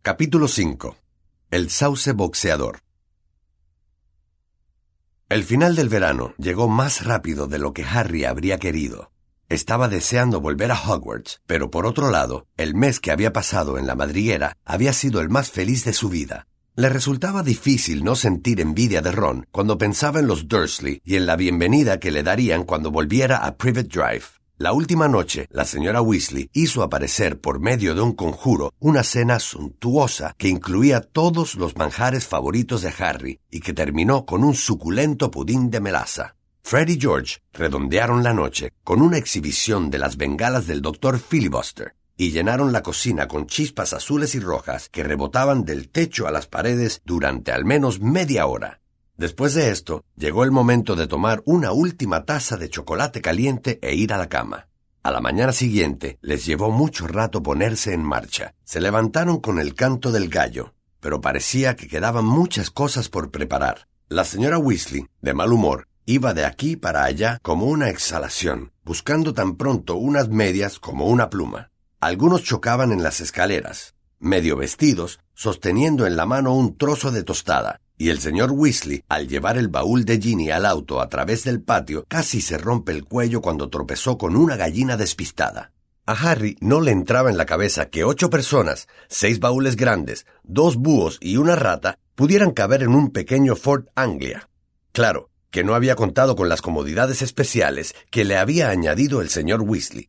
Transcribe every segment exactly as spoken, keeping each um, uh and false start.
Capítulo cinco. El sauce boxeador. El final del verano llegó más rápido de lo que Harry habría querido. Estaba deseando volver a Hogwarts, pero por otro lado, el mes que había pasado en la madriguera había sido el más feliz de su vida. Le resultaba difícil no sentir envidia de Ron cuando pensaba en los Dursley y en la bienvenida que le darían cuando volviera a Privet Drive. La última noche, la señora Weasley hizo aparecer por medio de un conjuro una cena suntuosa que incluía todos los manjares favoritos de Harry y que terminó con un suculento pudín de melaza. Fred y George redondearon la noche con una exhibición de las bengalas del doctor Filibuster y llenaron la cocina con chispas azules y rojas que rebotaban del techo a las paredes durante al menos media hora. Después de esto, llegó el momento de tomar una última taza de chocolate caliente e ir a la cama. A la mañana siguiente, les llevó mucho rato ponerse en marcha. Se levantaron con el canto del gallo, pero parecía que quedaban muchas cosas por preparar. La señora Weasley, de mal humor, iba de aquí para allá como una exhalación, buscando tan pronto unas medias como una pluma. Algunos chocaban en las escaleras, medio vestidos, sosteniendo en la mano un trozo de tostada. Y el señor Weasley, al llevar el baúl de Ginny al auto a través del patio, casi se rompe el cuello cuando tropezó con una gallina despistada. A Harry no le entraba en la cabeza que ocho personas, seis baúles grandes, dos búhos y una rata pudieran caber en un pequeño Fort Anglia. Claro, que no había contado con las comodidades especiales que le había añadido el señor Weasley.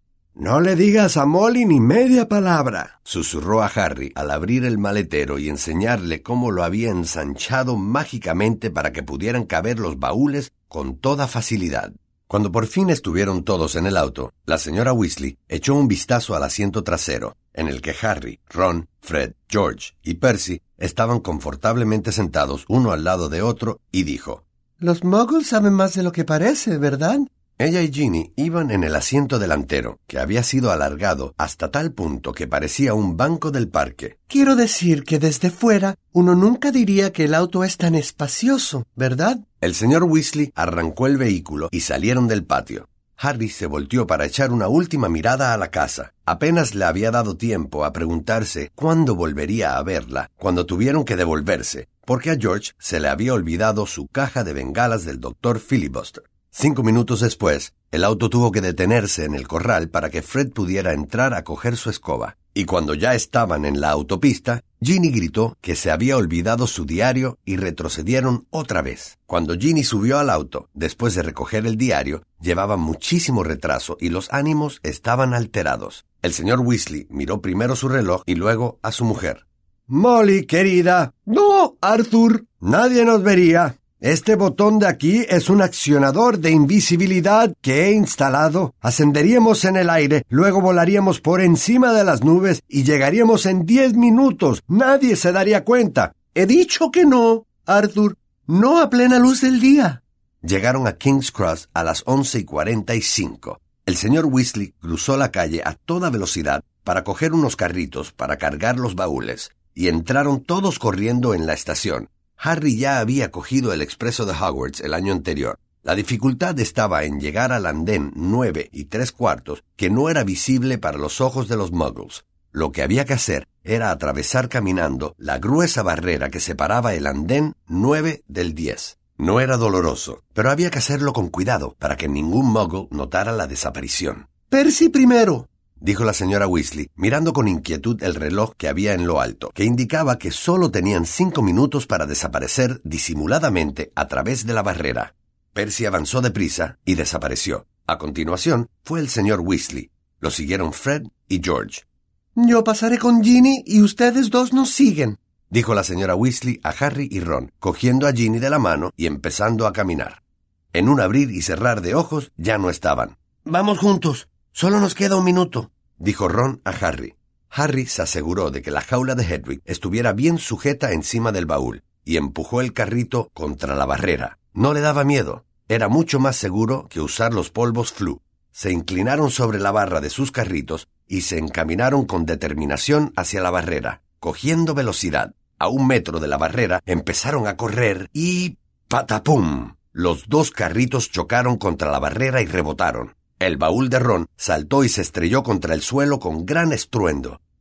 «No le digas a Molly ni media palabra», susurró a Harry al abrir el maletero y enseñarle cómo lo había ensanchado mágicamente para que pudieran caber los baúles con toda facilidad. Cuando por fin estuvieron todos en el auto, la señora Weasley echó un vistazo al asiento trasero, en el que Harry, Ron, Fred, George y Percy estaban confortablemente sentados uno al lado de otro y dijo: «Los muggles saben más de lo que parece, ¿verdad?» Ella y Ginny iban en el asiento delantero, que había sido alargado hasta tal punto que parecía un banco del parque. «Quiero decir que desde fuera uno nunca diría que el auto es tan espacioso, ¿verdad?» El señor Weasley arrancó el vehículo y salieron del patio. Harry se volteó para echar una última mirada a la casa. Apenas le había dado tiempo a preguntarse cuándo volvería a verla, cuando tuvieron que devolverse, porque a George se le había olvidado su caja de bengalas del doctor Filibuster. Cinco minutos después, el auto tuvo que detenerse en el corral para que Fred pudiera entrar a coger su escoba. Y cuando ya estaban en la autopista, Ginny gritó que se había olvidado su diario y retrocedieron otra vez. Cuando Ginny subió al auto, después de recoger el diario, llevaba muchísimo retraso y los ánimos estaban alterados. El señor Weasley miró primero su reloj y luego a su mujer. «Molly, querida». «No, Arthur, nadie nos vería. Este botón de aquí es un accionador de invisibilidad que he instalado. Ascenderíamos en el aire, luego volaríamos por encima de las nubes y llegaríamos en diez minutos. Nadie se daría cuenta». «He dicho que no, Arthur. No a plena luz del día». Llegaron a King's Cross a las once y cuarenta y cinco. El señor Weasley cruzó la calle a toda velocidad para coger unos carritos para cargar los baúles, y entraron todos corriendo en la estación. Harry ya había cogido el expreso de Hogwarts el año anterior. La dificultad estaba en llegar al andén nueve y tres cuartos, que no era visible para los ojos de los muggles. Lo que había que hacer era atravesar caminando la gruesa barrera que separaba el andén nueve del diez. No era doloroso, pero había que hacerlo con cuidado para que ningún muggle notara la desaparición. «Percy primero», dijo la señora Weasley, mirando con inquietud el reloj que había en lo alto, que indicaba que solo tenían cinco minutos para desaparecer disimuladamente a través de la barrera. Percy avanzó deprisa y desapareció. A continuación fue el señor Weasley. Lo siguieron Fred y George. «Yo pasaré con Ginny y ustedes dos nos siguen», dijo la señora Weasley a Harry y Ron, cogiendo a Ginny de la mano y empezando a caminar. En un abrir y cerrar de ojos ya no estaban. «Vamos juntos. Solo nos queda un minuto», dijo Ron a Harry. Harry se aseguró de que la jaula de Hedwig estuviera bien sujeta encima del baúl y empujó el carrito contra la barrera. No le daba miedo. Era mucho más seguro que usar los polvos Floo. Se inclinaron sobre la barra de sus carritos y se encaminaron con determinación hacia la barrera, cogiendo velocidad. A un metro de la barrera empezaron a correr y... ¡patapum! Los dos carritos chocaron contra la barrera y rebotaron. El baúl de Ron saltó y se estrelló contra el suelo con gran estruendo.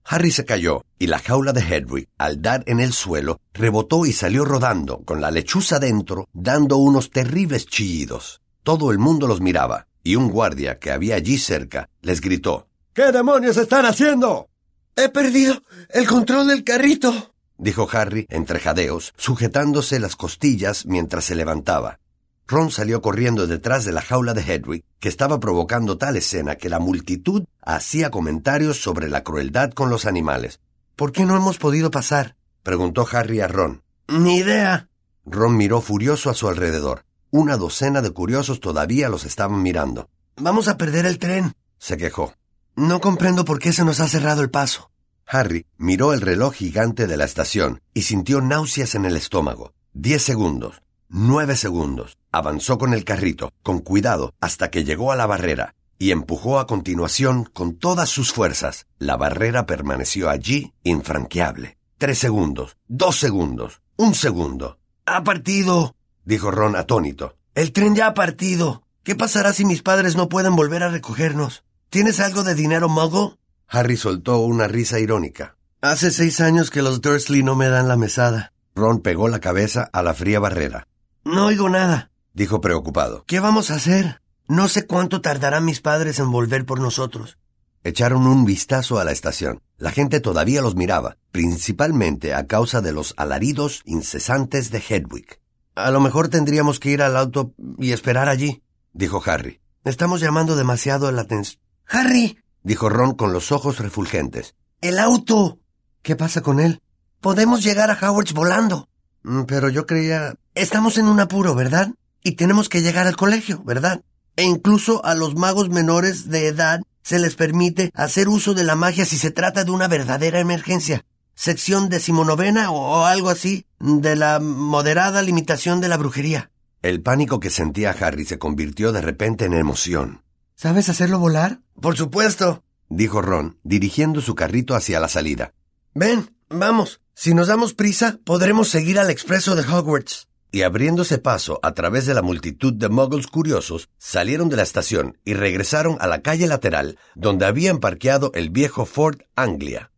Harry se cayó, y la jaula de Hedwig, al dar en el suelo, rebotó y salió rodando, con la lechuza dentro, dando unos terribles chillidos. Todo el mundo los miraba, y un guardia que había allí cerca les gritó: ¿Qué demonios están haciendo? He perdido el control del carrito, dijo Harry entre jadeos, sujetándose las costillas mientras se levantaba. Ron salió corriendo detrás de la jaula de Hedwig, que estaba provocando tal escena que la multitud hacía comentarios sobre la crueldad con los animales. ¿Por qué no hemos podido pasar?, preguntó Harry a Ron. Ni idea. Ron miró furioso a su alrededor. Una docena de curiosos todavía los estaban mirando. Vamos a perder el tren, se quejó. No comprendo por qué se nos ha cerrado el paso. Harry miró el reloj gigante de la estación y sintió náuseas en el estómago. Diez segundos. Nueve segundos. Avanzó con el carrito, con cuidado, hasta que llegó a la barrera, y empujó a continuación con todas sus fuerzas. La barrera permaneció allí, infranqueable. Tres segundos. Dos segundos. Un segundo. ¡Ha partido!, dijo Ron atónito. El tren ya ha partido. ¿Qué pasará si mis padres no pueden volver a recogernos? ¿Tienes algo de dinero, Muggle? Harry soltó una risa irónica. Hace seis años que los Dursley no me dan la mesada. Ron pegó la cabeza a la fría barrera. No oigo nada, dijo preocupado. ¿Qué vamos a hacer? No sé cuánto tardarán mis padres en volver por nosotros. Echaron un vistazo a la estación. La gente todavía los miraba, principalmente a causa de los alaridos incesantes de Hedwig. A lo mejor tendríamos que ir al auto y esperar allí, dijo Harry. Estamos llamando demasiado la atención. ¡Harry!, dijo Ron con los ojos refulgentes. ¡El auto! ¿Qué pasa con él? Podemos llegar a Hogwarts volando. Mm, pero yo creía... Estamos en un apuro, ¿verdad? Y tenemos que llegar al colegio, ¿verdad? E incluso a los magos menores de edad se les permite hacer uso de la magia si se trata de una verdadera emergencia. Sección decimonovena o algo así de la moderada limitación de la brujería. El pánico que sentía Harry se convirtió de repente en emoción. ¿Sabes hacerlo volar? Por supuesto, dijo Ron, dirigiendo su carrito hacia la salida. Ven, vamos. Si nos damos prisa, podremos seguir al expreso de Hogwarts. Y abriéndose paso a través de la multitud de muggles curiosos, salieron de la estación y regresaron a la calle lateral donde habían parqueado el viejo Ford Anglia.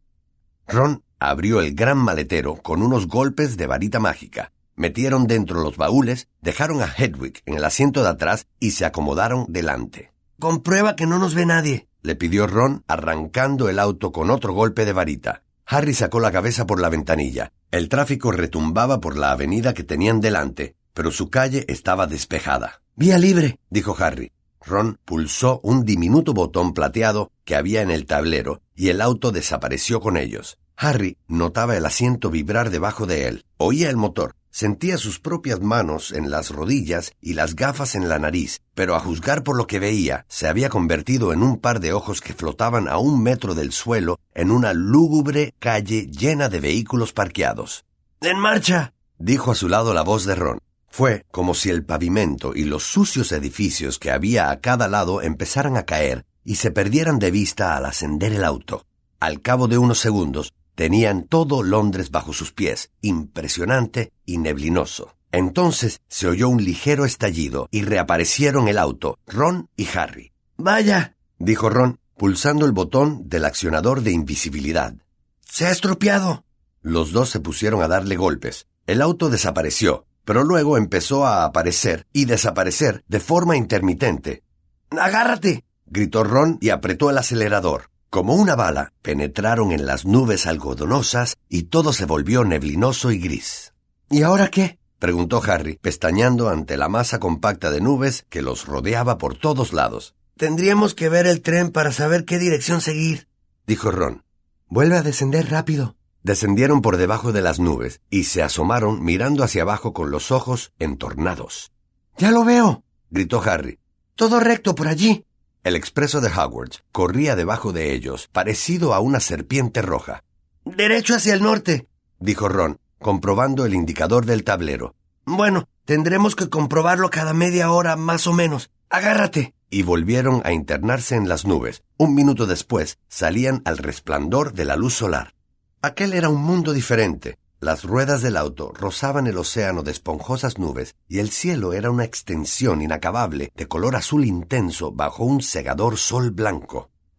Ron abrió el gran maletero con unos golpes de varita mágica. Metieron dentro los baúles, dejaron a Hedwig en el asiento de atrás y se acomodaron delante. «Comprueba que no nos ve nadie», le pidió Ron, arrancando el auto con otro golpe de varita. Harry sacó la cabeza por la ventanilla. El tráfico retumbaba por la avenida que tenían delante, pero su calle estaba despejada. «Vía libre», dijo Harry. Ron pulsó un diminuto botón plateado que había en el tablero y el auto desapareció con ellos. Harry notaba el asiento vibrar debajo de él. Oía el motor. Sentía sus propias manos en las rodillas y las gafas en la nariz, pero a juzgar por lo que veía, se había convertido en un par de ojos que flotaban a un metro del suelo en una lúgubre calle llena de vehículos parqueados. «¡En marcha!», dijo a su lado la voz de Ron. Fue como si el pavimento y los sucios edificios que había a cada lado empezaran a caer y se perdieran de vista al ascender el auto. Al cabo de unos segundos, tenían todo Londres bajo sus pies, impresionante y neblinoso. Entonces se oyó un ligero estallido y reaparecieron el auto, Ron y Harry. «Vaya», dijo Ron, pulsando el botón del accionador de invisibilidad. «Se ha estropeado». Los dos se pusieron a darle golpes. El auto desapareció, pero luego empezó a aparecer y desaparecer de forma intermitente. «¡Agárrate!», gritó Ron y apretó el acelerador. Como una bala, penetraron en las nubes algodonosas y todo se volvió neblinoso y gris. «¿Y ahora qué?», preguntó Harry, pestañeando ante la masa compacta de nubes que los rodeaba por todos lados. «Tendríamos que ver el tren para saber qué dirección seguir», dijo Ron. «Vuelve a descender rápido». Descendieron por debajo de las nubes y se asomaron mirando hacia abajo con los ojos entornados. «Ya lo veo», gritó Harry. «Todo recto por allí». El expreso de Hogwarts corría debajo de ellos, parecido a una serpiente roja. «Derecho hacia el norte», dijo Ron, comprobando el indicador del tablero. «Bueno, tendremos que comprobarlo cada media hora más o menos. Agárrate». Y volvieron a internarse en las nubes. Un minuto después, salían al resplandor de la luz solar. Aquel era un mundo diferente. Las ruedas del auto rozaban el océano de esponjosas nubes y el cielo era una extensión inacabable de color azul intenso bajo un cegador sol blanco.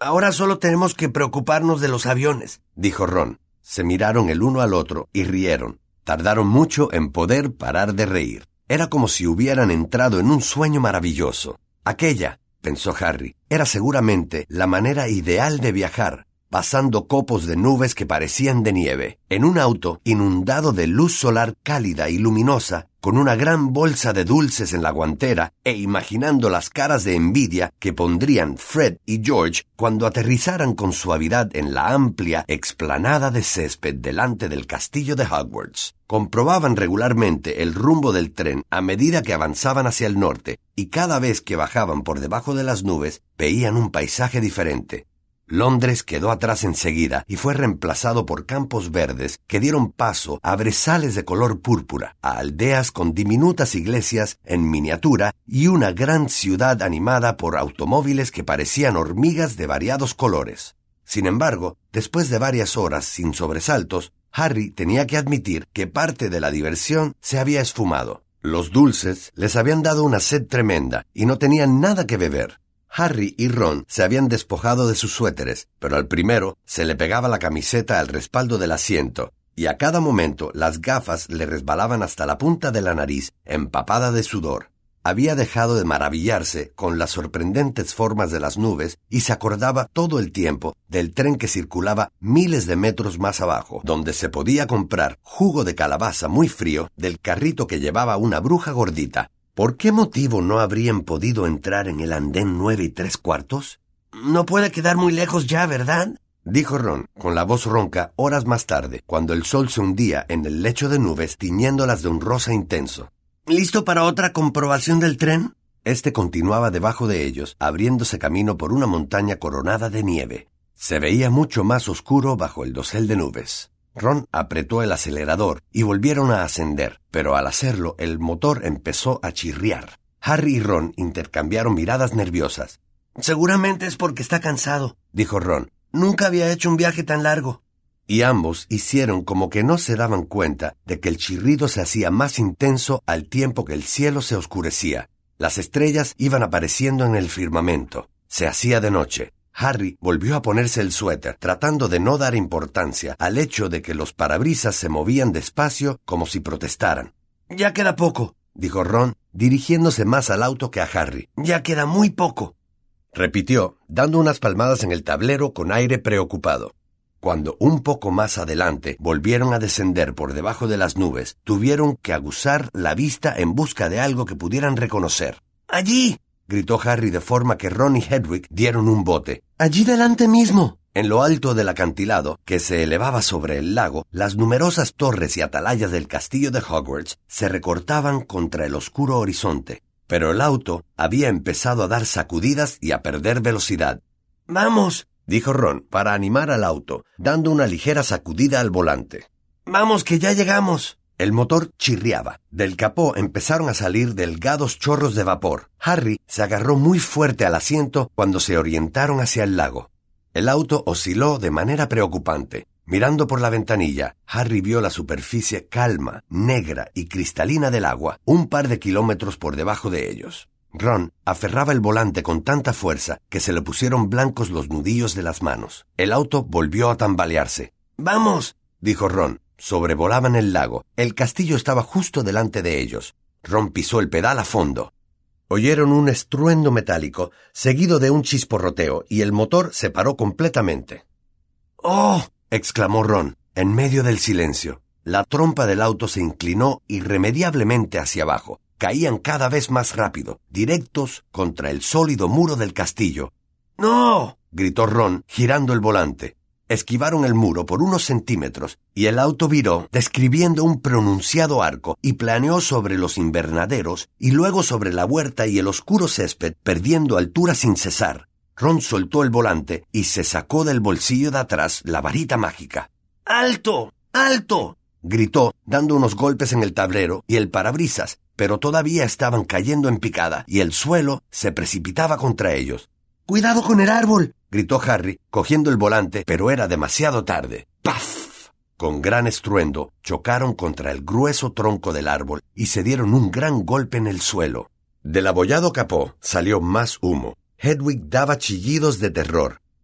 Ahora solo tenemos que preocuparnos de los aviones, dijo Ron. Se miraron el uno al otro y rieron. Tardaron mucho en poder parar de reír. Era como si hubieran entrado en un sueño maravilloso. Aquella, pensó Harry, era seguramente la manera ideal de viajar, pasando copos de nubes que parecían de nieve, en un auto inundado de luz solar cálida y luminosa, con una gran bolsa de dulces en la guantera, e imaginando las caras de envidia que pondrían Fred y George cuando aterrizaran con suavidad en la amplia explanada de césped delante del castillo de Hogwarts. Comprobaban regularmente el rumbo del tren a medida que avanzaban hacia el norte, y cada vez que bajaban por debajo de las nubes, veían un paisaje diferente. Londres quedó atrás enseguida y fue reemplazado por campos verdes que dieron paso a brezales de color púrpura, a aldeas con diminutas iglesias en miniatura y una gran ciudad animada por automóviles que parecían hormigas de variados colores. Sin embargo, después de varias horas sin sobresaltos, Harry tenía que admitir que parte de la diversión se había esfumado. Los dulces les habían dado una sed tremenda y no tenían nada que beber. Harry y Ron se habían despojado de sus suéteres, pero al primero se le pegaba la camiseta al respaldo del asiento, y a cada momento las gafas le resbalaban hasta la punta de la nariz, empapada de sudor. Había dejado de maravillarse con las sorprendentes formas de las nubes y se acordaba todo el tiempo del tren que circulaba miles de metros más abajo, donde se podía comprar jugo de calabaza muy frío del carrito que llevaba una bruja gordita. ¿Por qué motivo no habrían podido entrar en el andén nueve y tres cuartos? No puede quedar muy lejos ya, ¿verdad?, dijo Ron, con la voz ronca, horas más tarde, cuando el sol se hundía en el lecho de nubes, tiñéndolas de un rosa intenso. ¿Listo para otra comprobación del tren? Este continuaba debajo de ellos, abriéndose camino por una montaña coronada de nieve. Se veía mucho más oscuro bajo el dosel de nubes. Ron apretó el acelerador y volvieron a ascender, pero al hacerlo el motor empezó a chirriar. Harry y Ron intercambiaron miradas nerviosas. Seguramente es porque está cansado, dijo Ron. Nunca había hecho un viaje tan largo. Y ambos hicieron como que no se daban cuenta de que el chirrido se hacía más intenso al tiempo que el cielo se oscurecía. Las estrellas iban apareciendo en el firmamento. Se hacía de noche. Harry volvió a ponerse el suéter, tratando de no dar importancia al hecho de que los parabrisas se movían despacio como si protestaran. Ya queda poco, dijo Ron, dirigiéndose más al auto que a Harry. Ya queda muy poco, repitió, dando unas palmadas en el tablero con aire preocupado. Cuando un poco más adelante volvieron a descender por debajo de las nubes, tuvieron que aguzar la vista en busca de algo que pudieran reconocer. ¡Allí!, gritó Harry de forma que Ron y Hedwig dieron un bote. ¡Allí delante mismo! En lo alto del acantilado, que se elevaba sobre el lago, las numerosas torres y atalayas del castillo de Hogwarts se recortaban contra el oscuro horizonte. Pero el auto había empezado a dar sacudidas y a perder velocidad. ¡Vamos!, dijo Ron para animar al auto, dando una ligera sacudida al volante. ¡Vamos, que ya llegamos! El motor chirriaba. Del capó empezaron a salir delgados chorros de vapor. Harry se agarró muy fuerte al asiento cuando se orientaron hacia el lago. El auto osciló de manera preocupante. Mirando por la ventanilla, Harry vio la superficie calma, negra y cristalina del agua, un par de kilómetros por debajo de ellos. Ron aferraba el volante con tanta fuerza que se le pusieron blancos los nudillos de las manos. El auto volvió a tambalearse. ¡Vamos!, dijo Ron. Sobrevolaban el lago. El castillo estaba justo delante de ellos. Ron pisó el pedal a fondo. Oyeron un estruendo metálico, seguido de un chisporroteo, y el motor se paró completamente. ¡Oh!, exclamó Ron, en medio del silencio. La trompa del auto se inclinó irremediablemente hacia abajo. Caían cada vez más rápido, directos contra el sólido muro del castillo. ¡No!, gritó Ron, girando el volante. Esquivaron el muro por unos centímetros y el auto viró, describiendo un pronunciado arco, y planeó sobre los invernaderos y luego sobre la huerta y el oscuro césped, perdiendo altura sin cesar. Ron soltó el volante y se sacó del bolsillo de atrás la varita mágica. ¡Alto! ¡Alto!, gritó, dando unos golpes en el tablero y el parabrisas, pero todavía estaban cayendo en picada y el suelo se precipitaba contra ellos. ¡Cuidado con el árbol!, gritó Harry, cogiendo el volante, pero era demasiado tarde. ¡Paf! Con gran estruendo, chocaron contra el grueso tronco del árbol y se dieron un gran golpe en el suelo. Del abollado capó salió más humo. Hedwig daba chillidos de terror.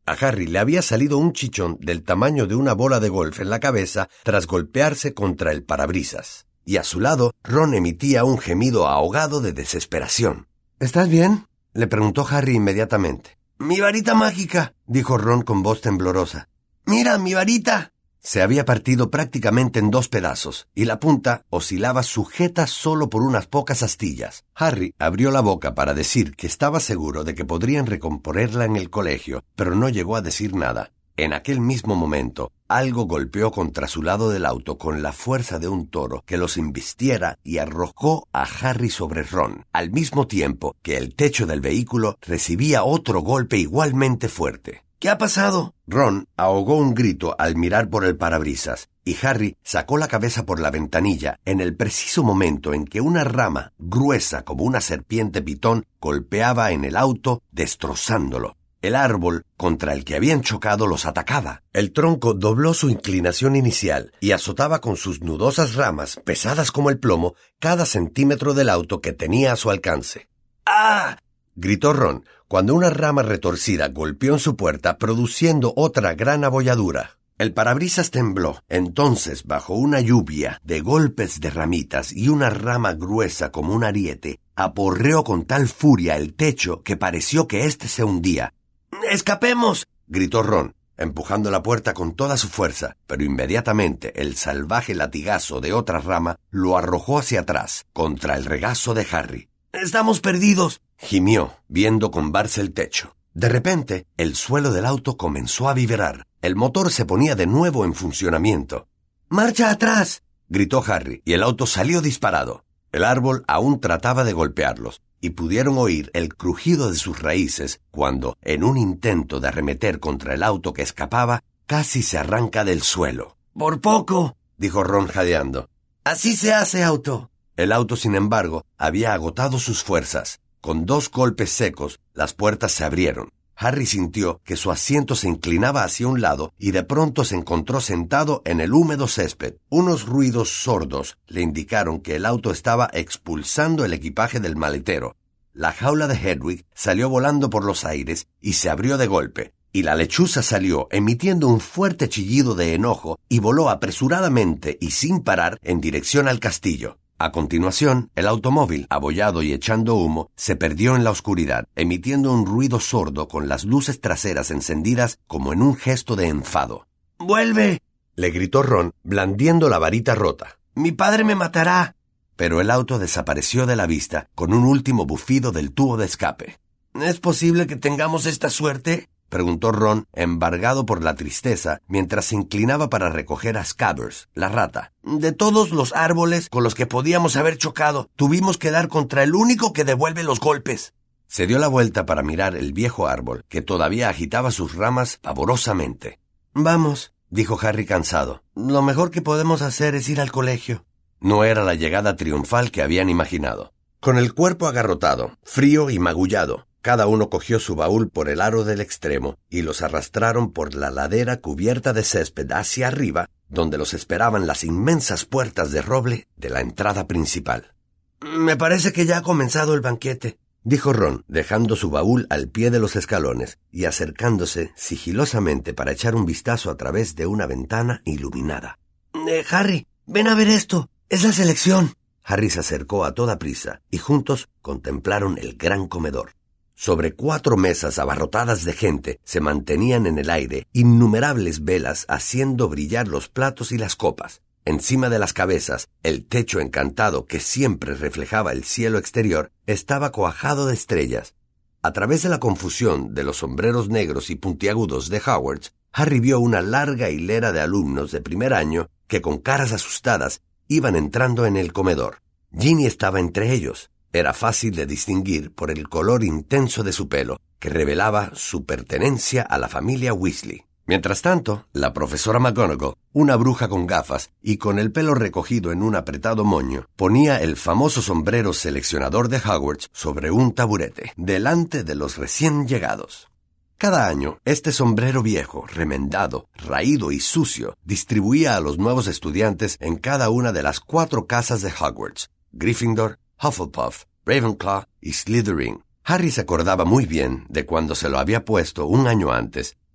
A Harry le había salido un chichón del tamaño de una bola de golf en la cabeza tras golpearse contra el parabrisas. Y a su lado, Ron emitía un gemido ahogado de desesperación. ¿Estás bien?, le preguntó Harry inmediatamente. «Mi varita mágica», dijo Ron con voz temblorosa. «Mira, mi varita». Se había partido prácticamente en dos pedazos, y la punta oscilaba sujeta solo por unas pocas astillas. Harry abrió la boca para decir que estaba seguro de que podrían recomponerla en el colegio, pero no llegó a decir nada. En aquel mismo momento, algo golpeó contra su lado del auto con la fuerza de un toro que los embistiera y arrojó a Harry sobre Ron, al mismo tiempo que el techo del vehículo recibía otro golpe igualmente fuerte. ¿Qué ha pasado? Ron ahogó un grito al mirar por el parabrisas, y Harry sacó la cabeza por la ventanilla en el preciso momento en que una rama, gruesa como una serpiente pitón, golpeaba en el auto, destrozándolo. El árbol contra el que habían chocado los atacaba. El tronco dobló su inclinación inicial y azotaba con sus nudosas ramas, pesadas como el plomo, cada centímetro del auto que tenía a su alcance. ¡Ah!, gritó Ron, cuando una rama retorcida golpeó en su puerta, produciendo otra gran abolladura. El parabrisas tembló. Entonces, bajo una lluvia de golpes de ramitas y una rama gruesa como un ariete, aporreó con tal furia el techo que pareció que éste se hundía. «¡Escapemos!», gritó Ron, empujando la puerta con toda su fuerza, pero inmediatamente el salvaje latigazo de otra rama lo arrojó hacia atrás, contra el regazo de Harry. «¡Estamos perdidos!», gimió, viendo combarse el techo. De repente, el suelo del auto comenzó a vibrar. El motor se ponía de nuevo en funcionamiento. «¡Marcha atrás!», gritó Harry, y el auto salió disparado. El árbol aún trataba de golpearlos, y pudieron oír el crujido de sus raíces cuando, en un intento de arremeter contra el auto que escapaba, casi se arranca del suelo. «Por poco», dijo Ron jadeando. «Así se hace, auto». El auto, sin embargo, había agotado sus fuerzas. Con dos golpes secos, las puertas se abrieron. Harry sintió que su asiento se inclinaba hacia un lado y de pronto se encontró sentado en el húmedo césped. Unos ruidos sordos le indicaron que el auto estaba expulsando el equipaje del maletero. La jaula de Hedwig salió volando por los aires y se abrió de golpe, y la lechuza salió emitiendo un fuerte chillido de enojo y voló apresuradamente y sin parar en dirección al castillo. A continuación, el automóvil, abollado y echando humo, se perdió en la oscuridad, emitiendo un ruido sordo con las luces traseras encendidas como en un gesto de enfado. «¡Vuelve!», le gritó Ron, blandiendo la varita rota. «Mi padre me matará». Pero el auto desapareció de la vista con un último bufido del tubo de escape. «¿Es posible que tengamos esta suerte?», preguntó Ron, embargado por la tristeza, mientras se inclinaba para recoger a Scabbers, la rata. «De todos los árboles con los que podíamos haber chocado, tuvimos que dar contra el único que devuelve los golpes». Se dio la vuelta para mirar el viejo árbol, que todavía agitaba sus ramas pavorosamente. «Vamos», dijo Harry cansado. «Lo mejor que podemos hacer es ir al colegio». No era la llegada triunfal que habían imaginado. Con el cuerpo agarrotado, frío y magullado, cada uno cogió su baúl por el aro del extremo y los arrastraron por la ladera cubierta de césped hacia arriba, donde los esperaban las inmensas puertas de roble de la entrada principal. «Me parece que ya ha comenzado el banquete», dijo Ron, dejando su baúl al pie de los escalones y acercándose sigilosamente para echar un vistazo a través de una ventana iluminada. Eh, «Harry, ven a ver esto. Es la selección». Harry se acercó a toda prisa y juntos contemplaron el gran comedor. Sobre cuatro mesas abarrotadas de gente se mantenían en el aire innumerables velas haciendo brillar los platos y las copas. Encima de las cabezas, el techo encantado que siempre reflejaba el cielo exterior estaba cuajado de estrellas. A través de la confusión de los sombreros negros y puntiagudos de Hogwarts, Harry vio una larga hilera de alumnos de primer año que con caras asustadas iban entrando en el comedor. Ginny estaba entre ellos. Era fácil de distinguir por el color intenso de su pelo, que revelaba su pertenencia a la familia Weasley. Mientras tanto, la profesora McGonagall, una bruja con gafas y con el pelo recogido en un apretado moño, ponía el famoso sombrero seleccionador de Hogwarts sobre un taburete, delante de los recién llegados. Cada año, este sombrero viejo, remendado, raído y sucio, distribuía a los nuevos estudiantes en cada una de las cuatro casas de Hogwarts: Gryffindor, Hufflepuff, Ravenclaw y Slytherin. Harry se acordaba muy bien de cuando se lo había puesto un año antes,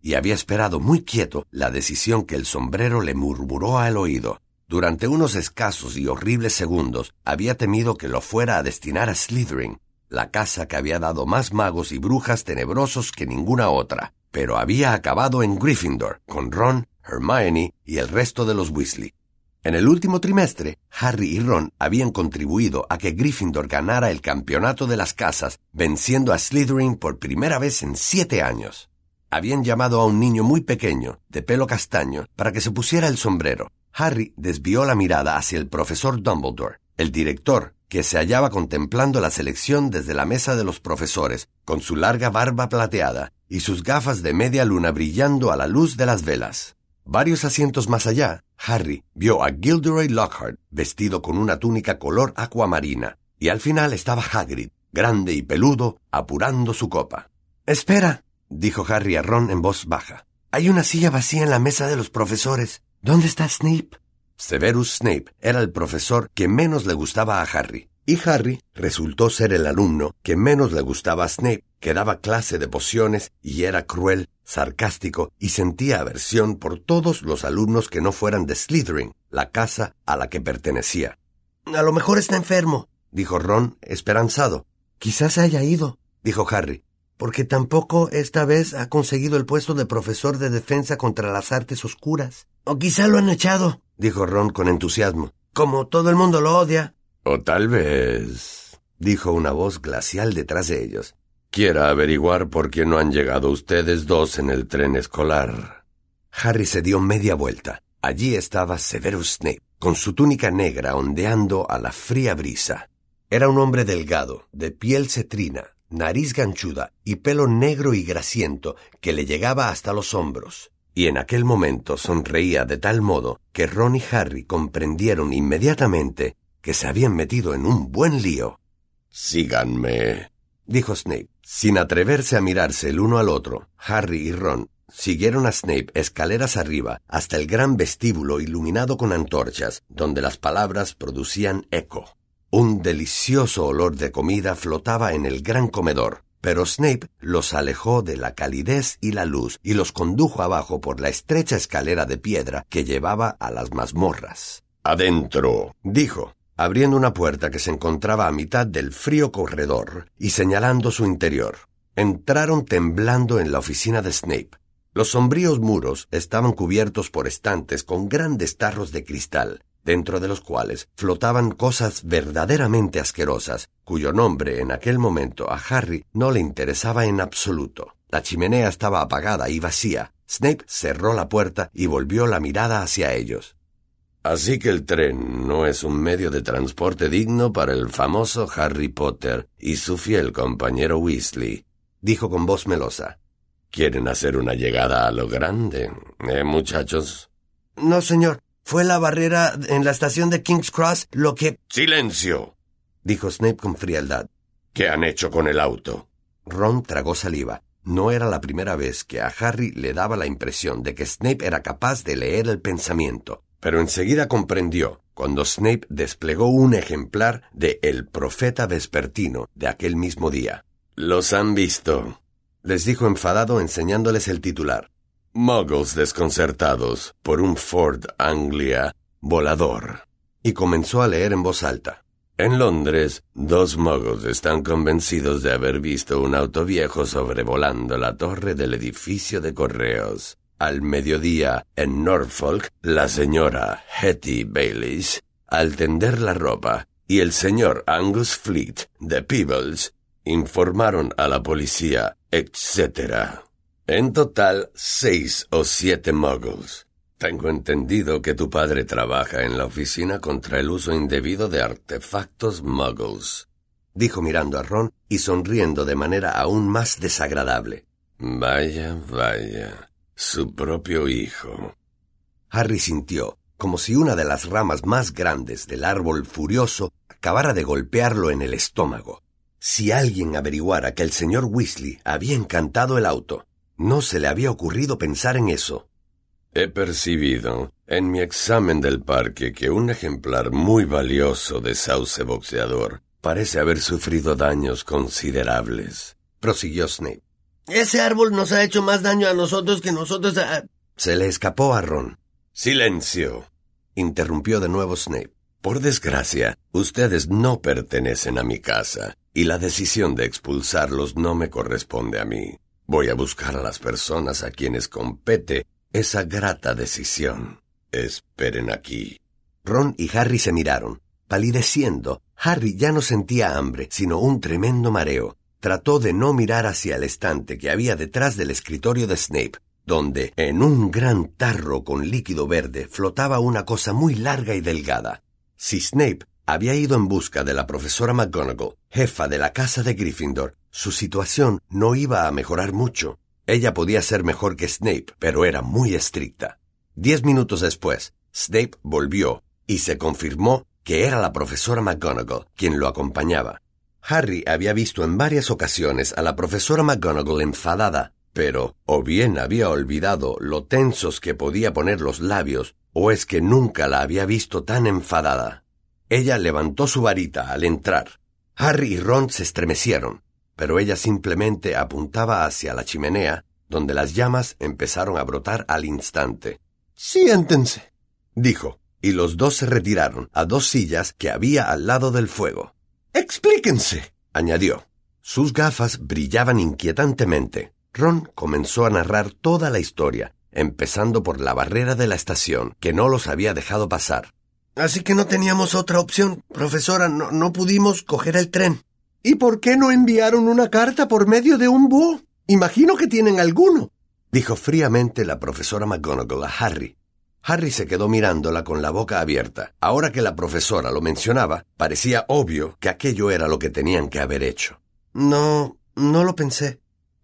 y había esperado muy quieto la decisión que el sombrero le murmuró al oído. Durante unos escasos y horribles segundos había temido que lo fuera a destinar a Slytherin, la casa que había dado más magos y brujas tenebrosos que ninguna otra, pero había acabado en Gryffindor, con Ron, Hermione y el resto de los Weasley. En el último trimestre, Harry y Ron habían contribuido a que Gryffindor ganara el campeonato de las casas, venciendo a Slytherin por primera vez en siete años. Habían llamado a un niño muy pequeño, de pelo castaño, para que se pusiera el sombrero. Harry desvió la mirada hacia el profesor Dumbledore, el director, que se hallaba contemplando la selección desde la mesa de los profesores, con su larga barba plateada y sus gafas de media luna brillando a la luz de las velas. Varios asientos más allá, Harry vio a Gilderoy Lockhart vestido con una túnica color acuamarina, y al final estaba Hagrid, grande y peludo, apurando su copa. «Espera», dijo Harry a Ron en voz baja. «Hay una silla vacía en la mesa de los profesores. ¿Dónde está Snape?» Severus Snape era el profesor que menos le gustaba a Harry, y Harry resultó ser el alumno que menos le gustaba a Snape, que daba clase de pociones y era cruel, sarcástico y sentía aversión por todos los alumnos que no fueran de Slytherin, la casa a la que pertenecía. «A lo mejor está enfermo», dijo Ron, esperanzado. «Quizás se haya ido», dijo Harry, «porque tampoco esta vez ha conseguido el puesto de profesor de defensa contra las artes oscuras». «O quizá lo han echado», dijo Ron con entusiasmo, «como todo el mundo lo odia». «O tal vez», dijo una voz glacial detrás de ellos, «quiera averiguar por qué no han llegado ustedes dos en el tren escolar». Harry se dio media vuelta. Allí estaba Severus Snape, con su túnica negra ondeando a la fría brisa. Era un hombre delgado, de piel cetrina, nariz ganchuda y pelo negro y grasiento que le llegaba hasta los hombros. Y en aquel momento sonreía de tal modo que Ron y Harry comprendieron inmediatamente que se habían metido en un buen lío. «Síganme», dijo Snape. Sin atreverse a mirarse el uno al otro, Harry y Ron siguieron a Snape escaleras arriba hasta el gran vestíbulo iluminado con antorchas, donde las palabras producían eco. Un delicioso olor de comida flotaba en el gran comedor, pero Snape los alejó de la calidez y la luz y los condujo abajo por la estrecha escalera de piedra que llevaba a las mazmorras. «Adentro», dijo, abriendo una puerta que se encontraba a mitad del frío corredor y señalando su interior. Entraron temblando en la oficina de Snape. Los sombríos muros estaban cubiertos por estantes con grandes tarros de cristal, dentro de los cuales flotaban cosas verdaderamente asquerosas, cuyo nombre en aquel momento a Harry no le interesaba en absoluto. La chimenea estaba apagada y vacía. Snape cerró la puerta y volvió la mirada hacia ellos. «Así que el tren no es un medio de transporte digno para el famoso Harry Potter y su fiel compañero Weasley», dijo con voz melosa. «¿Quieren hacer una llegada a lo grande, eh, muchachos?» «No, señor. Fue la barrera en la estación de King's Cross lo que...» «¡Silencio!», dijo Snape con frialdad. «¿Qué han hecho con el auto?» Ron tragó saliva. No era la primera vez que a Harry le daba la impresión de que Snape era capaz de leer el pensamiento, pero enseguida comprendió cuando Snape desplegó un ejemplar de El Profeta Vespertino de aquel mismo día. «Los han visto», les dijo enfadado enseñándoles el titular. «Muggles desconcertados por un Ford Anglia volador». Y comenzó a leer en voz alta. «En Londres, dos muggles están convencidos de haber visto un auto viejo sobrevolando la torre del edificio de correos. Al mediodía, en Norfolk, la señora Hetty Bayliss, al tender la ropa, y el señor Angus Fleet, de Peebles, informaron a la policía, etcétera. En total, seis o siete muggles. Tengo entendido que tu padre trabaja en la oficina contra el uso indebido de artefactos muggles», dijo mirando a Ron y sonriendo de manera aún más desagradable. «Vaya, vaya, su propio hijo». Harry sintió como si una de las ramas más grandes del árbol furioso acabara de golpearlo en el estómago. Si alguien averiguara que el señor Weasley había encantado el auto, no se le había ocurrido pensar en eso. «He percibido en mi examen del parque que un ejemplar muy valioso de sauce boxeador parece haber sufrido daños considerables», prosiguió Snape. Ese árbol nos ha hecho más daño a nosotros que nosotros a... Se le escapó a Ron. «Silencio», interrumpió de nuevo Snape. «Por desgracia, ustedes no pertenecen a mi casa, y la decisión de expulsarlos no me corresponde a mí. Voy a buscar a las personas a quienes compete esa grata decisión. Esperen aquí». Ron y Harry se miraron. Palideciendo, Harry ya no sentía hambre, sino un tremendo mareo. Trató de no mirar hacia el estante que había detrás del escritorio de Snape, donde, en un gran tarro con líquido verde, flotaba una cosa muy larga y delgada. Si Snape había ido en busca de la profesora McGonagall, jefa de la casa de Gryffindor, su situación no iba a mejorar mucho. Ella podía ser mejor que Snape, pero era muy estricta. Diez minutos después, Snape volvió y se confirmó que era la profesora McGonagall quien lo acompañaba. Harry había visto en varias ocasiones a la profesora McGonagall enfadada, pero o bien había olvidado lo tensos que podía poner los labios, o es que nunca la había visto tan enfadada. Ella levantó su varita al entrar. Harry y Ron se estremecieron, pero ella simplemente apuntaba hacia la chimenea, donde las llamas empezaron a brotar al instante. «Siéntense», dijo, y los dos se retiraron a dos sillas que había al lado del fuego. «Explíquense», añadió. Sus gafas brillaban inquietantemente. Ron comenzó a narrar toda la historia, empezando por la barrera de la estación, que no los había dejado pasar. Así que no teníamos otra opción, profesora, no, no pudimos coger el tren. «¿Y por qué no enviaron una carta por medio de un búho? Imagino que tienen alguno», dijo fríamente la profesora McGonagall a Harry. Harry se quedó mirándola con la boca abierta. Ahora que la profesora lo mencionaba, parecía obvio que aquello era lo que tenían que haber hecho. No, no lo pensé.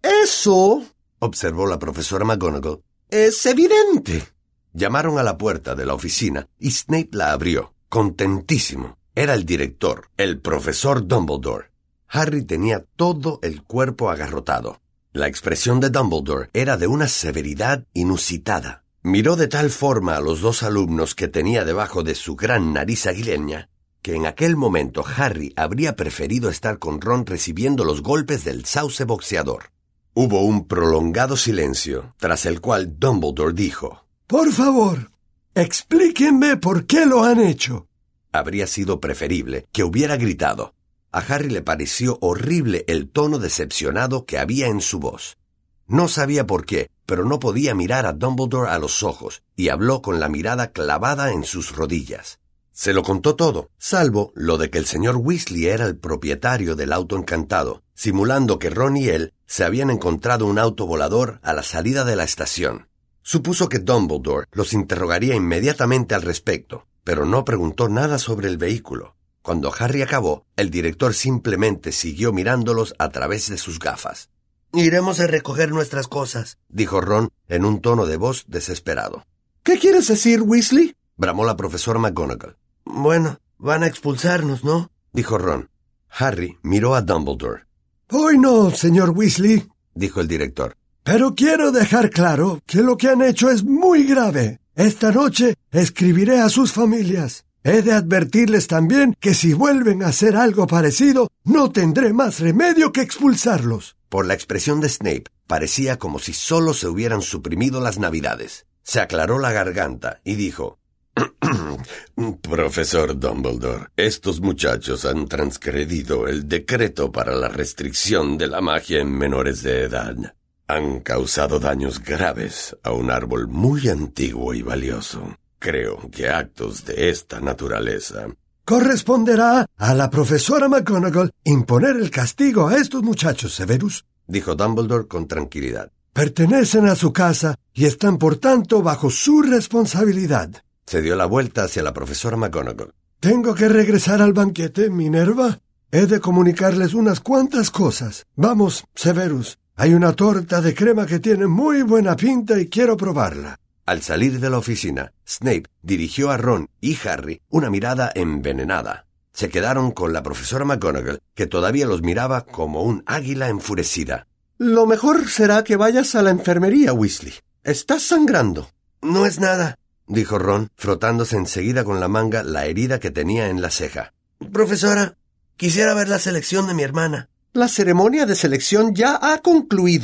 «Eso», observó la profesora McGonagall, «es evidente». Llamaron a la puerta de la oficina y Snape la abrió, contentísimo. Era el director, el profesor Dumbledore. Harry tenía todo el cuerpo agarrotado. La expresión de Dumbledore era de una severidad inusitada. Miró de tal forma a los dos alumnos que tenía debajo de su gran nariz aguileña, que en aquel momento Harry habría preferido estar con Ron recibiendo los golpes del sauce boxeador. Hubo un prolongado silencio, tras el cual Dumbledore dijo: «Por favor, explíquenme por qué lo han hecho». Habría sido preferible que hubiera gritado. A Harry le pareció horrible el tono decepcionado que había en su voz. No sabía por qué, pero no podía mirar a Dumbledore a los ojos, y habló con la mirada clavada en sus rodillas. Se lo contó todo, salvo lo de que el señor Weasley era el propietario del auto encantado, simulando que Ron y él se habían encontrado un auto volador a la salida de la estación. Supuso que Dumbledore los interrogaría inmediatamente al respecto, pero no preguntó nada sobre el vehículo. Cuando Harry acabó, el director simplemente siguió mirándolos a través de sus gafas. «Iremos a recoger nuestras cosas», dijo Ron en un tono de voz desesperado. «¿Qué quieres decir, Weasley?», bramó la profesora McGonagall. «Bueno, van a expulsarnos, ¿no?», dijo Ron. Harry miró a Dumbledore. «Hoy no, señor Weasley», dijo el director. «Pero quiero dejar claro que lo que han hecho es muy grave. Esta noche escribiré a sus familias. He de advertirles también que si vuelven a hacer algo parecido, no tendré más remedio que expulsarlos». Por la expresión de Snape, parecía como si solo se hubieran suprimido las navidades. Se aclaró la garganta y dijo: «Profesor Dumbledore, estos muchachos han transgredido el decreto para la restricción de la magia en menores de edad. Han causado daños graves a un árbol muy antiguo y valioso. Creo que actos de esta naturaleza «Corresponderá a la profesora McGonagall imponer el castigo a estos muchachos, Severus», dijo Dumbledore con tranquilidad. «Pertenecen a su casa y están por tanto bajo su responsabilidad». Se dio la vuelta hacia la profesora McGonagall. «Tengo que regresar al banquete, Minerva. He de comunicarles unas cuantas cosas. Vamos, Severus. Hay una torta de crema que tiene muy buena pinta y quiero probarla». Al salir de la oficina, Snape dirigió a Ron y Harry una mirada envenenada. Se quedaron con la profesora McGonagall, que todavía los miraba como un águila enfurecida. «Lo mejor será que vayas a la enfermería, Weasley. Estás sangrando». «No es nada», dijo Ron, frotándose enseguida con la manga la herida que tenía en la ceja. «Profesora, quisiera ver la selección de mi hermana». «La ceremonia de selección ya ha concluido.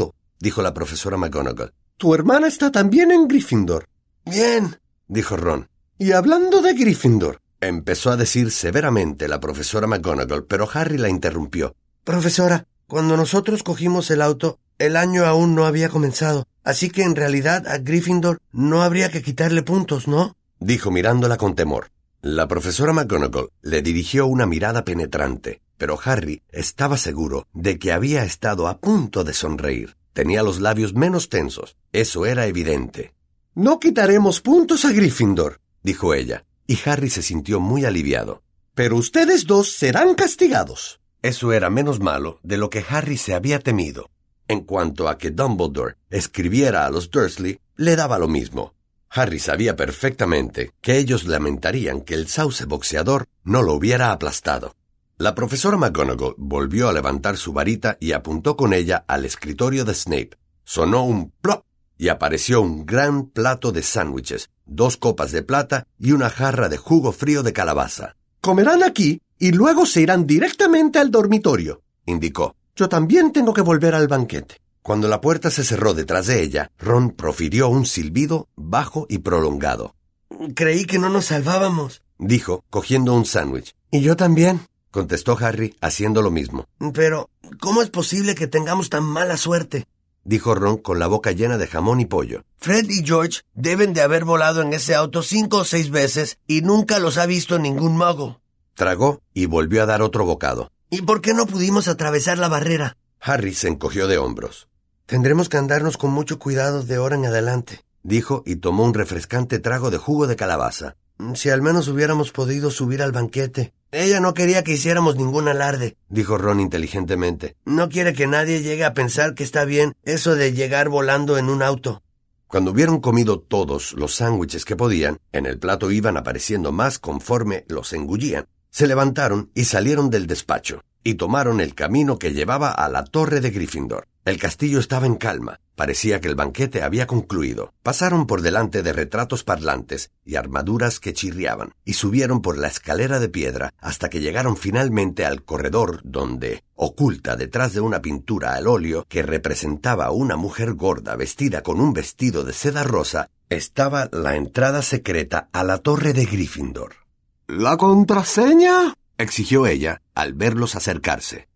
dijo la profesora McGonagall. Tu hermana está también en Gryffindor. Bien, dijo Ron. Y hablando de Gryffindor, empezó a decir severamente la profesora McGonagall, pero Harry la interrumpió. Profesora, cuando nosotros cogimos el auto, el año aún no había comenzado, así que en realidad a Gryffindor no habría que quitarle puntos, ¿no? Dijo mirándola con temor. La profesora McGonagall le dirigió una mirada penetrante, pero Harry estaba seguro de que había estado a punto de sonreír. Tenía los labios menos tensos, eso era evidente. No quitaremos puntos a Gryffindor, dijo ella, y Harry se sintió muy aliviado. Pero ustedes dos serán castigados. Eso era menos malo de lo que Harry se había temido. En cuanto a que Dumbledore escribiera a los Dursley, le daba lo mismo. Harry sabía perfectamente que ellos lamentarían que el sauce boxeador no lo hubiera aplastado. La profesora McGonagall volvió a levantar su varita y apuntó con ella al escritorio de Snape. Sonó un plop y apareció un gran plato de sándwiches, dos copas de plata y una jarra de jugo frío de calabaza. Comerán aquí y luego se irán directamente al dormitorio, indicó. Yo también tengo que volver al banquete. Cuando la puerta se cerró detrás de ella, Ron profirió un silbido bajo y prolongado. Creí que no nos salvábamos, dijo, cogiendo un sándwich. Y yo también, contestó Harry, haciendo lo mismo. Pero, ¿cómo es posible que tengamos tan mala suerte?, dijo Ron con la boca llena de jamón y pollo. Fred y George deben de haber volado en ese auto cinco o seis veces y nunca los ha visto ningún mago. Tragó y volvió a dar otro bocado. ¿Y por qué no pudimos atravesar la barrera? Harry se encogió de hombros. Tendremos que andarnos con mucho cuidado de ahora en adelante, dijo y tomó un refrescante trago de jugo de calabaza. Si al menos hubiéramos podido subir al banquete. Ella no quería que hiciéramos ningún alarde, dijo Ron inteligentemente. No quiere que nadie llegue a pensar que está bien eso de llegar volando en un auto. Cuando hubieron comido todos los sándwiches que podían, en el plato iban apareciendo más conforme los engullían. Se levantaron y salieron del despacho, y tomaron el camino que llevaba a la torre de Gryffindor. El castillo estaba en calma, parecía que el banquete había concluido. Pasaron por delante de retratos parlantes y armaduras que chirriaban, y subieron por la escalera de piedra hasta que llegaron finalmente al corredor donde, oculta detrás de una pintura al óleo que representaba a una mujer gorda vestida con un vestido de seda rosa, estaba la entrada secreta a la torre de Gryffindor. ¿La contraseña?, exigió ella al verlos acercarse.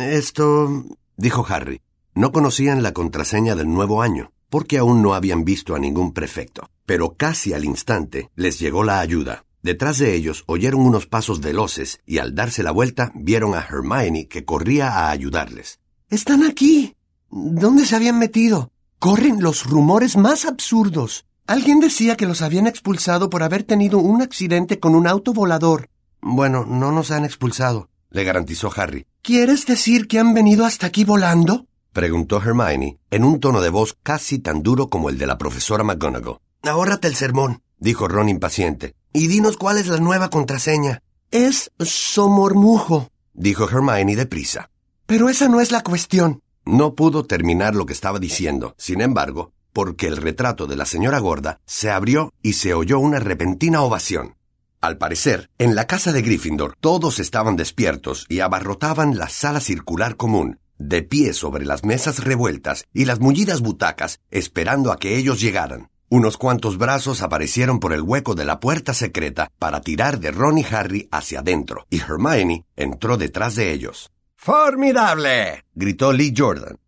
Esto, dijo Harry. No conocían la contraseña del nuevo año, porque aún no habían visto a ningún prefecto. Pero casi al instante les llegó la ayuda. Detrás de ellos oyeron unos pasos veloces y al darse la vuelta vieron a Hermione que corría a ayudarles. ¡Están aquí! ¿Dónde se habían metido? Corren los rumores más absurdos. Alguien decía que los habían expulsado por haber tenido un accidente con un auto volador. Bueno, no nos han expulsado, le garantizó Harry. ¿Quieres decir que han venido hasta aquí volando?, preguntó Hermione en un tono de voz casi tan duro como el de la profesora McGonagall. Ahórrate el sermón, dijo Ron impaciente. Y dinos cuál es la nueva contraseña. Es Somormujo, dijo Hermione deprisa. Pero esa no es la cuestión. No pudo terminar lo que estaba diciendo, sin embargo, porque el retrato de la señora gorda se abrió y se oyó una repentina ovación. Al parecer, en la casa de Gryffindor todos estaban despiertos y abarrotaban la sala circular común, de pie sobre las mesas revueltas y las mullidas butacas, esperando a que ellos llegaran. Unos cuantos brazos aparecieron por el hueco de la puerta secreta para tirar de Ron y Harry hacia adentro, y Hermione entró detrás de ellos. ¡Formidable!, gritó Lee Jordan.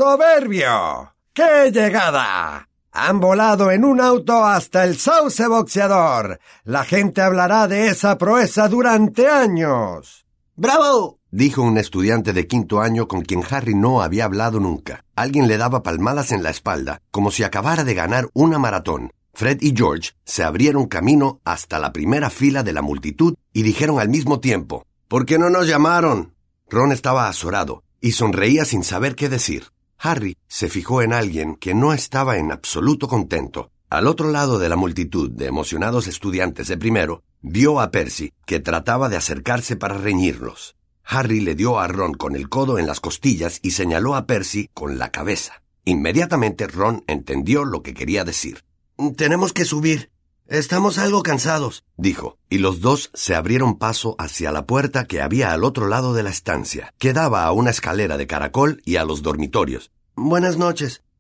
¡Soberbio! ¡Qué llegada! Han volado en un auto hasta el sauce boxeador. La gente hablará de esa proeza durante años. ¡Bravo!, dijo un estudiante de quinto año con quien Harry no había hablado nunca. Alguien le daba palmadas en la espalda, como si acabara de ganar una maratón. Fred y George se abrieron camino hasta la primera fila de la multitud y dijeron al mismo tiempo: ¿Por qué no nos llamaron? Ron estaba azorado y sonreía sin saber qué decir. Harry se fijó en alguien que no estaba en absoluto contento. Al otro lado de la multitud de emocionados estudiantes de primero, vio a Percy, que trataba de acercarse para reñirlos. Harry le dio a Ron con el codo en las costillas y señaló a Percy con la cabeza. Inmediatamente Ron entendió lo que quería decir. «Tenemos que subir. Estamos algo cansados», dijo, y los dos se abrieron paso hacia la puerta que había al otro lado de la estancia, que daba a una escalera de caracol y a los dormitorios. «Buenas noches.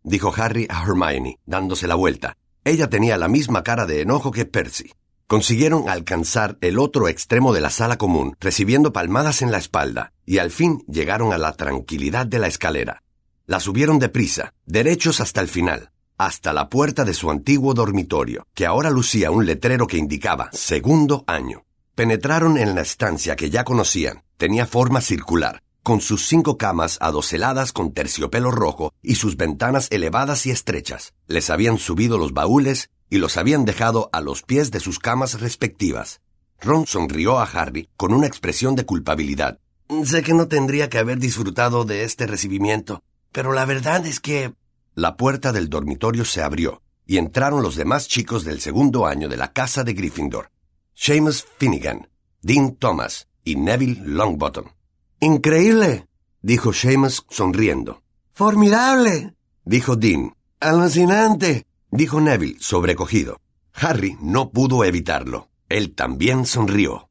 dijo Harry a Hermione, dándose la vuelta. Ella tenía la misma cara de enojo que Percy. Consiguieron alcanzar el otro extremo de la sala común, recibiendo palmadas en la espalda, y al fin llegaron a la tranquilidad de la escalera. La subieron deprisa, derechos hasta el final, hasta la puerta de su antiguo dormitorio, que ahora lucía un letrero que indicaba segundo año. Penetraron en la estancia que ya conocían. Tenía forma circular, con sus cinco camas adoseladas con terciopelo rojo y sus ventanas elevadas y estrechas. Les habían subido los baúles y los habían dejado a los pies de sus camas respectivas. Ron sonrió a Harry con una expresión de culpabilidad. Sé que no tendría que haber disfrutado de este recibimiento, pero la verdad es que... La puerta del dormitorio se abrió y entraron los demás chicos del segundo año de la casa de Gryffindor. Seamus Finnegan, Dean Thomas y Neville Longbottom. ¡Increíble!, dijo Seamus sonriendo. ¡Formidable!, dijo Dean. ¡Alucinante!, dijo Neville sobrecogido. Harry no pudo evitarlo. Él también sonrió.